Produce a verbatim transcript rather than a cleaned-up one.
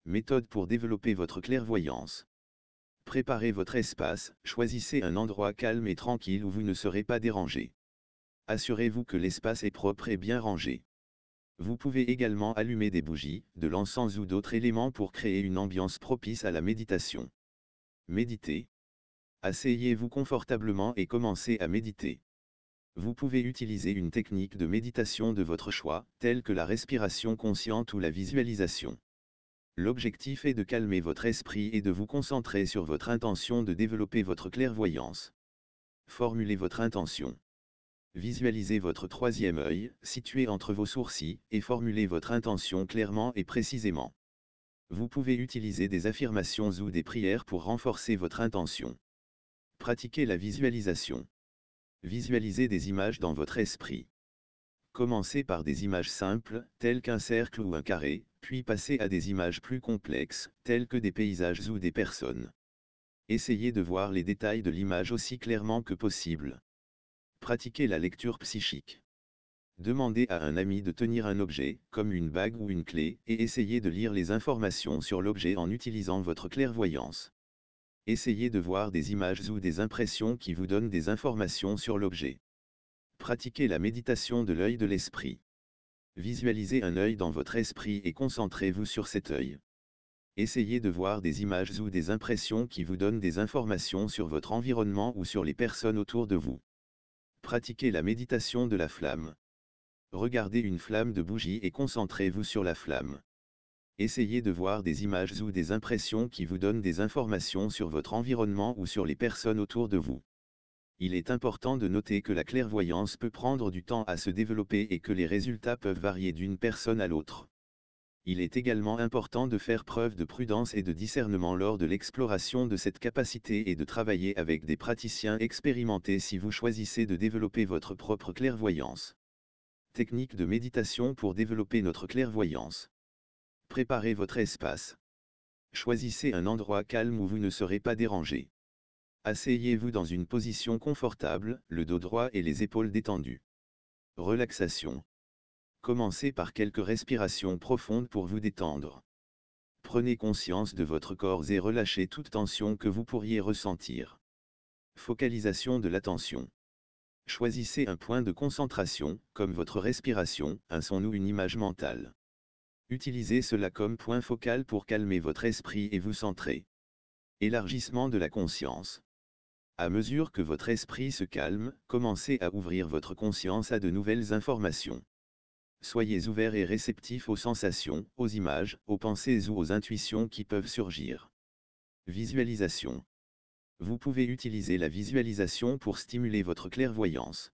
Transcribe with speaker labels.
Speaker 1: Méthode pour développer votre clairvoyance. Préparez votre espace, choisissez un endroit calme et tranquille où vous ne serez pas dérangé. Assurez-vous que l'espace est propre et bien rangé. Vous pouvez également allumer des bougies, de l'encens ou d'autres éléments pour créer une ambiance propice à la méditation. Méditez. Asseyez-vous confortablement et commencez à méditer. Vous pouvez utiliser une technique de méditation de votre choix, telle que la respiration consciente ou la visualisation. L'objectif est de calmer votre esprit et de vous concentrer sur votre intention de développer votre clairvoyance. Formulez votre intention. Visualisez votre troisième œil, situé entre vos sourcils, et formulez votre intention clairement et précisément. Vous pouvez utiliser des affirmations ou des prières pour renforcer votre intention. Pratiquez la visualisation. Visualisez des images dans votre esprit. Commencez par des images simples, telles qu'un cercle ou un carré, puis passez à des images plus complexes, telles que des paysages ou des personnes. Essayez de voir les détails de l'image aussi clairement que possible. Pratiquez la lecture psychique. Demandez à un ami de tenir un objet, comme une bague ou une clé, et essayez de lire les informations sur l'objet en utilisant votre clairvoyance. Essayez de voir des images ou des impressions qui vous donnent des informations sur l'objet. Pratiquez la méditation de l'œil de l'esprit. Visualisez un œil dans votre esprit et concentrez-vous sur cet œil. Essayez de voir des images ou des impressions qui vous donnent des informations sur votre environnement ou sur les personnes autour de vous. Pratiquez la méditation de la flamme. Regardez une flamme de bougie et concentrez-vous sur la flamme. Essayez de voir des images ou des impressions qui vous donnent des informations sur votre environnement ou sur les personnes autour de vous. Il est important de noter que la clairvoyance peut prendre du temps à se développer et que les résultats peuvent varier d'une personne à l'autre. Il est également important de faire preuve de prudence et de discernement lors de l'exploration de cette capacité et de travailler avec des praticiens expérimentés si vous choisissez de développer votre propre clairvoyance. Technique de méditation pour développer notre clairvoyance. Préparez votre espace. Choisissez un endroit calme où vous ne serez pas dérangé. Asseyez-vous dans une position confortable, le dos droit et les épaules détendues. Relaxation. Commencez par quelques respirations profondes pour vous détendre. Prenez conscience de votre corps et relâchez toute tension que vous pourriez ressentir. Focalisation de l'attention. Choisissez un point de concentration, comme votre respiration, un son ou une image mentale. Utilisez cela comme point focal pour calmer votre esprit et vous centrer. Élargissement de la conscience. À mesure que votre esprit se calme, commencez à ouvrir votre conscience à de nouvelles informations. Soyez ouvert et réceptif aux sensations, aux images, aux pensées ou aux intuitions qui peuvent surgir. Visualisation. Vous pouvez utiliser la visualisation pour stimuler votre clairvoyance.